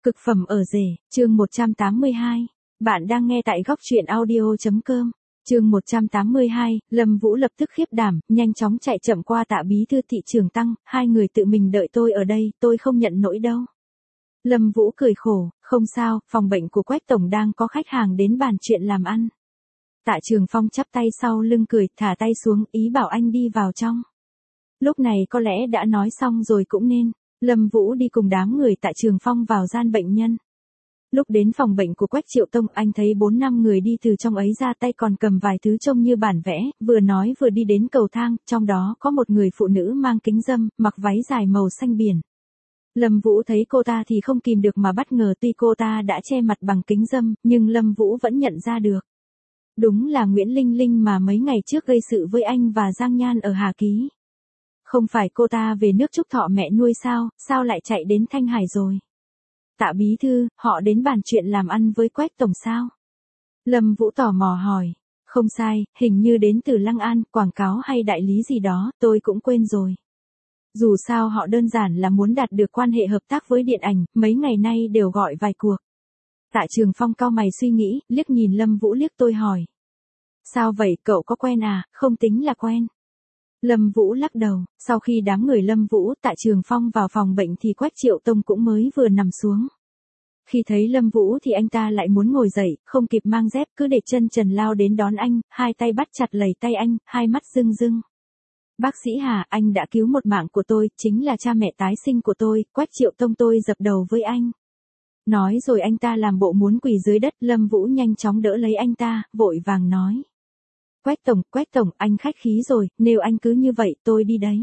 Cực phẩm ở rể, chương 182. Bạn đang nghe tại góc truyện audio.com. Chương 182, Lâm Vũ lập tức khiếp đảm, nhanh chóng chạy chậm qua Tạ bí thư thị trường Tăng, hai người tự mình đợi tôi ở đây, tôi không nhận nổi đâu. Lâm Vũ cười khổ, không sao, phòng bệnh của Quách tổng đang có khách hàng đến bàn chuyện làm ăn. Tạ Trường Phong chắp tay sau lưng cười, thả tay xuống, ý bảo anh đi vào trong. Lúc này có lẽ đã nói xong rồi cũng nên. Lâm Vũ đi cùng đám người Tạ Trường Phong vào gian bệnh nhân. Lúc đến phòng bệnh của Quách Triệu Tông, anh thấy 4-5 người đi từ trong ấy ra, tay còn cầm vài thứ trông như bản vẽ, vừa nói vừa đi đến cầu thang, trong đó có một người phụ nữ mang kính râm, mặc váy dài màu xanh biển. Lâm Vũ thấy cô ta thì không kìm được mà bất ngờ, tuy cô ta đã che mặt bằng kính râm, nhưng Lâm Vũ vẫn nhận ra được. Đúng là Nguyễn Linh Linh mà mấy ngày trước gây sự với anh và Giang Nhan ở Hà Ký. Không phải cô ta về nước chúc thọ mẹ nuôi sao lại chạy đến Thanh Hải rồi? Tạ bí thư, họ đến bàn chuyện làm ăn với Quách tổng sao? Lâm Vũ tò mò hỏi. Không sai, hình như đến từ Lăng An, quảng cáo hay đại lý gì đó, tôi cũng quên rồi. Dù sao họ đơn giản là muốn đạt được quan hệ hợp tác với điện ảnh, mấy ngày nay đều gọi vài cuộc. Tạ Trường Phong cau mày suy nghĩ, liếc nhìn Lâm Vũ liếc tôi hỏi. Sao vậy, cậu có quen à? Không tính là quen. Lâm Vũ lắc đầu, sau khi đám người Lâm Vũ, Tạ Trường Phong vào phòng bệnh thì Quách Triệu Tông cũng mới vừa nằm xuống. Khi thấy Lâm Vũ thì anh ta lại muốn ngồi dậy, không kịp mang dép cứ để chân trần lao đến đón anh, hai tay bắt chặt lầy tay anh, hai mắt rưng rưng. Bác sĩ Hà, anh đã cứu một mạng của tôi, chính là cha mẹ tái sinh của tôi, Quách Triệu Tông tôi dập đầu với anh. Nói rồi anh ta làm bộ muốn quỳ dưới đất, Lâm Vũ nhanh chóng đỡ lấy anh ta, vội vàng nói. Quách tổng, anh khách khí rồi, nếu anh cứ như vậy tôi đi đấy.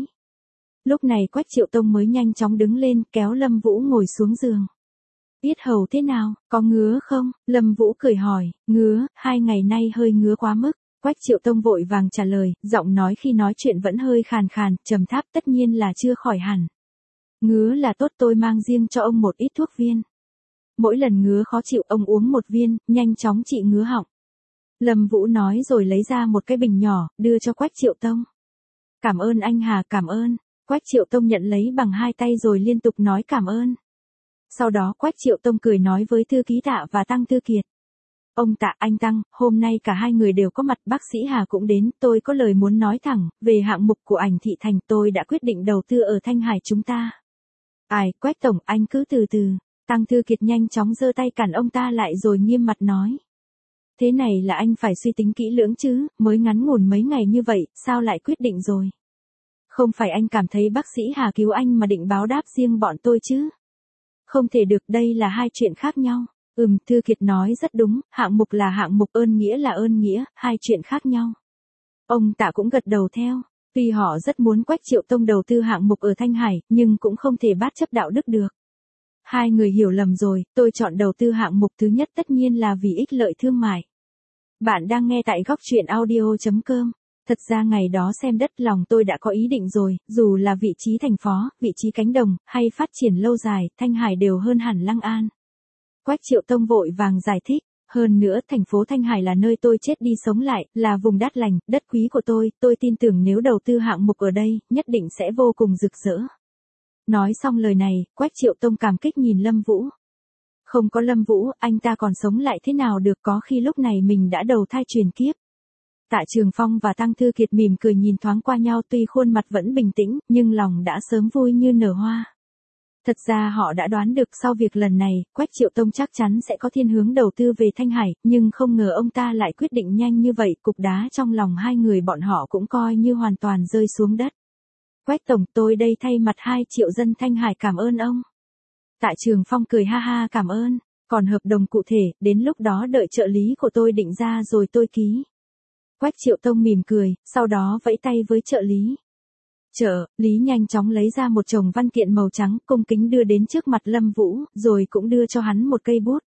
Lúc này Quách Triệu Tông mới nhanh chóng đứng lên, kéo Lâm Vũ ngồi xuống giường. Biết hầu thế nào, có ngứa không? Lâm Vũ cười hỏi, ngứa, 2 ngày nay hơi ngứa quá mức. Quách Triệu Tông vội vàng trả lời, giọng nói khi nói chuyện vẫn hơi khàn khàn, trầm thấp, tất nhiên là chưa khỏi hẳn. Ngứa là tốt, tôi mang riêng cho ông một ít thuốc viên. Mỗi lần ngứa khó chịu ông uống một viên, nhanh chóng trị ngứa họng. Lâm Vũ nói rồi lấy ra một cái bình nhỏ, đưa cho Quách Triệu Tông. Cảm ơn anh Hà, cảm ơn. Quách Triệu Tông nhận lấy bằng 2 tay rồi liên tục nói cảm ơn. Sau đó Quách Triệu Tông cười nói với thư ký Tạ và Tăng Thư Kiệt. Ông Tạ, anh Tăng, hôm nay cả hai người đều có mặt, bác sĩ Hà cũng đến, tôi có lời muốn nói thẳng, về hạng mục của ảnh thị thành tôi đã quyết định đầu tư ở Thanh Hải chúng ta. Ai, Quách tổng, anh cứ từ từ. Tăng Thư Kiệt nhanh chóng giơ tay cản ông ta lại rồi nghiêm mặt nói. Thế này là anh phải suy tính kỹ lưỡng chứ, mới ngắn ngủn mấy ngày như vậy, sao lại quyết định rồi? Không phải anh cảm thấy bác sĩ Hà cứu anh mà định báo đáp riêng bọn tôi chứ? Không thể được, đây là hai chuyện khác nhau. Thư Kiệt nói rất đúng, hạng mục là hạng mục, ơn nghĩa là ơn nghĩa, hai chuyện khác nhau. Ông Tạ cũng gật đầu theo, tuy họ rất muốn Quách Triệu Tông đầu tư hạng mục ở Thanh Hải, nhưng cũng không thể bát chấp đạo đức được. Hai người hiểu lầm rồi, tôi chọn đầu tư hạng mục thứ nhất tất nhiên là vì ích lợi thương mại. Bạn đang nghe tại góc truyện audio.com. Thật ra ngày đó xem đất lòng tôi đã có ý định rồi, dù là vị trí thành phó, vị trí cánh đồng, hay phát triển lâu dài, Thanh Hải đều hơn hẳn Lăng An. Quách Triệu Tông vội vàng giải thích, hơn nữa thành phố Thanh Hải là nơi tôi chết đi sống lại, là vùng đát lành, đất quý của tôi tin tưởng nếu đầu tư hạng mục ở đây, nhất định sẽ vô cùng rực rỡ. Nói xong lời này, Quách Triệu Tông cảm kích nhìn Lâm Vũ. Không có Lâm Vũ, anh ta còn sống lại thế nào được, có khi lúc này mình đã đầu thai truyền kiếp. Tạ Trường Phong và Tăng Thư Kiệt mỉm cười nhìn thoáng qua nhau, tuy khuôn mặt vẫn bình tĩnh, nhưng lòng đã sớm vui như nở hoa. Thật ra họ đã đoán được sau việc lần này, Quách Triệu Tông chắc chắn sẽ có thiên hướng đầu tư về Thanh Hải, nhưng không ngờ ông ta lại quyết định nhanh như vậy, cục đá trong lòng hai người bọn họ cũng coi như hoàn toàn rơi xuống đất. Quách tổng, tôi đây thay mặt 2 triệu dân Thanh Hải cảm ơn ông. Tạ Trường Phong cười ha ha, cảm ơn, còn hợp đồng cụ thể, đến lúc đó đợi trợ lý của tôi định ra rồi tôi ký. Quách Triệu Tông mỉm cười, sau đó vẫy tay với trợ lý. Trợ lý nhanh chóng lấy ra một chồng văn kiện màu trắng, cung kính đưa đến trước mặt Lâm Vũ, rồi cũng đưa cho hắn một cây bút.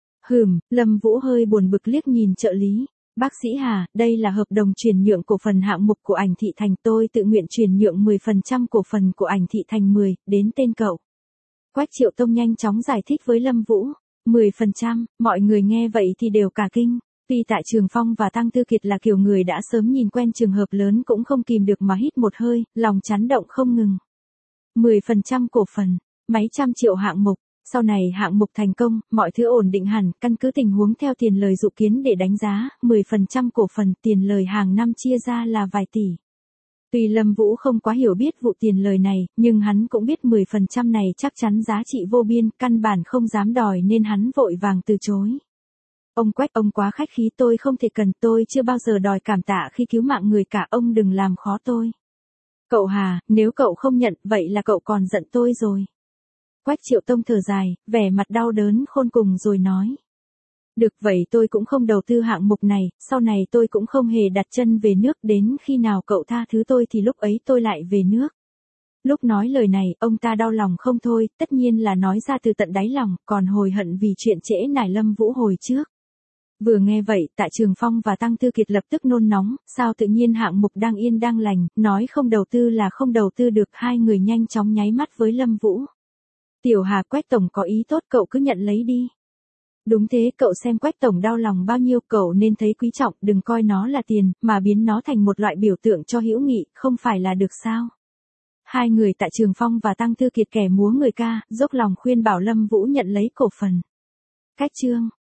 Lâm Vũ hơi buồn bực liếc nhìn trợ lý. Bác sĩ Hà, đây là hợp đồng chuyển nhượng cổ phần hạng mục của ảnh thị thành, tôi tự nguyện chuyển nhượng 10% cổ phần của ảnh thị thành 10, đến tên cậu. Quách Triệu Tông nhanh chóng giải thích với Lâm Vũ. 10%, mọi người nghe vậy thì đều cả kinh. Tuy Tạ Trường Phong và Tăng Thư Kiệt là kiểu người đã sớm nhìn quen trường hợp lớn cũng không kìm được mà hít một hơi, lòng chấn động không ngừng. 10% cổ phần, mấy trăm triệu hạng mục, Sau này hạng mục thành công, mọi thứ ổn định hẳn, căn cứ tình huống theo tiền lời dự kiến để đánh giá, 10% cổ phần tiền lời hàng năm chia ra là vài tỷ. Tuy Lâm Vũ không quá hiểu biết vụ tiền lời này, nhưng hắn cũng biết 10% này chắc chắn giá trị vô biên, căn bản không dám đòi nên hắn vội vàng từ chối. Ông Quách, ông quá khách khí, tôi không thể cần, tôi chưa bao giờ đòi cảm tạ khi cứu mạng người cả, ông đừng làm khó tôi. Cậu Hà, nếu cậu không nhận, vậy là cậu còn giận tôi rồi. Quách Triệu Tông thở dài, vẻ mặt đau đớn khôn cùng rồi nói. Được vậy tôi cũng không đầu tư hạng mục này, sau này tôi cũng không hề đặt chân về nước, đến khi nào cậu tha thứ tôi thì lúc ấy tôi lại về nước. Lúc nói lời này, ông ta đau lòng không thôi, tất nhiên là nói ra từ tận đáy lòng, còn hối hận vì chuyện trễ nải Lâm Vũ hồi trước. Vừa nghe vậy, Tạ Trường Phong và Tăng Tư Kiệt lập tức nôn nóng, sao tự nhiên hạng mục đang yên đang lành, nói không đầu tư là không đầu tư được, hai người nhanh chóng nháy mắt với Lâm Vũ. Tiểu Hà, Quách Tổng có ý tốt, cậu cứ nhận lấy đi. Đúng thế, cậu xem Quách Tổng đau lòng bao nhiêu, cậu nên thấy quý trọng, đừng coi nó là tiền, mà biến nó thành một loại biểu tượng cho hữu nghị, không phải là được sao? Hai người Tạ Trường Phong và Tăng Tư Kiệt kẻ múa người ca, dốc lòng khuyên bảo Lâm Vũ nhận lấy cổ phần. Cách chương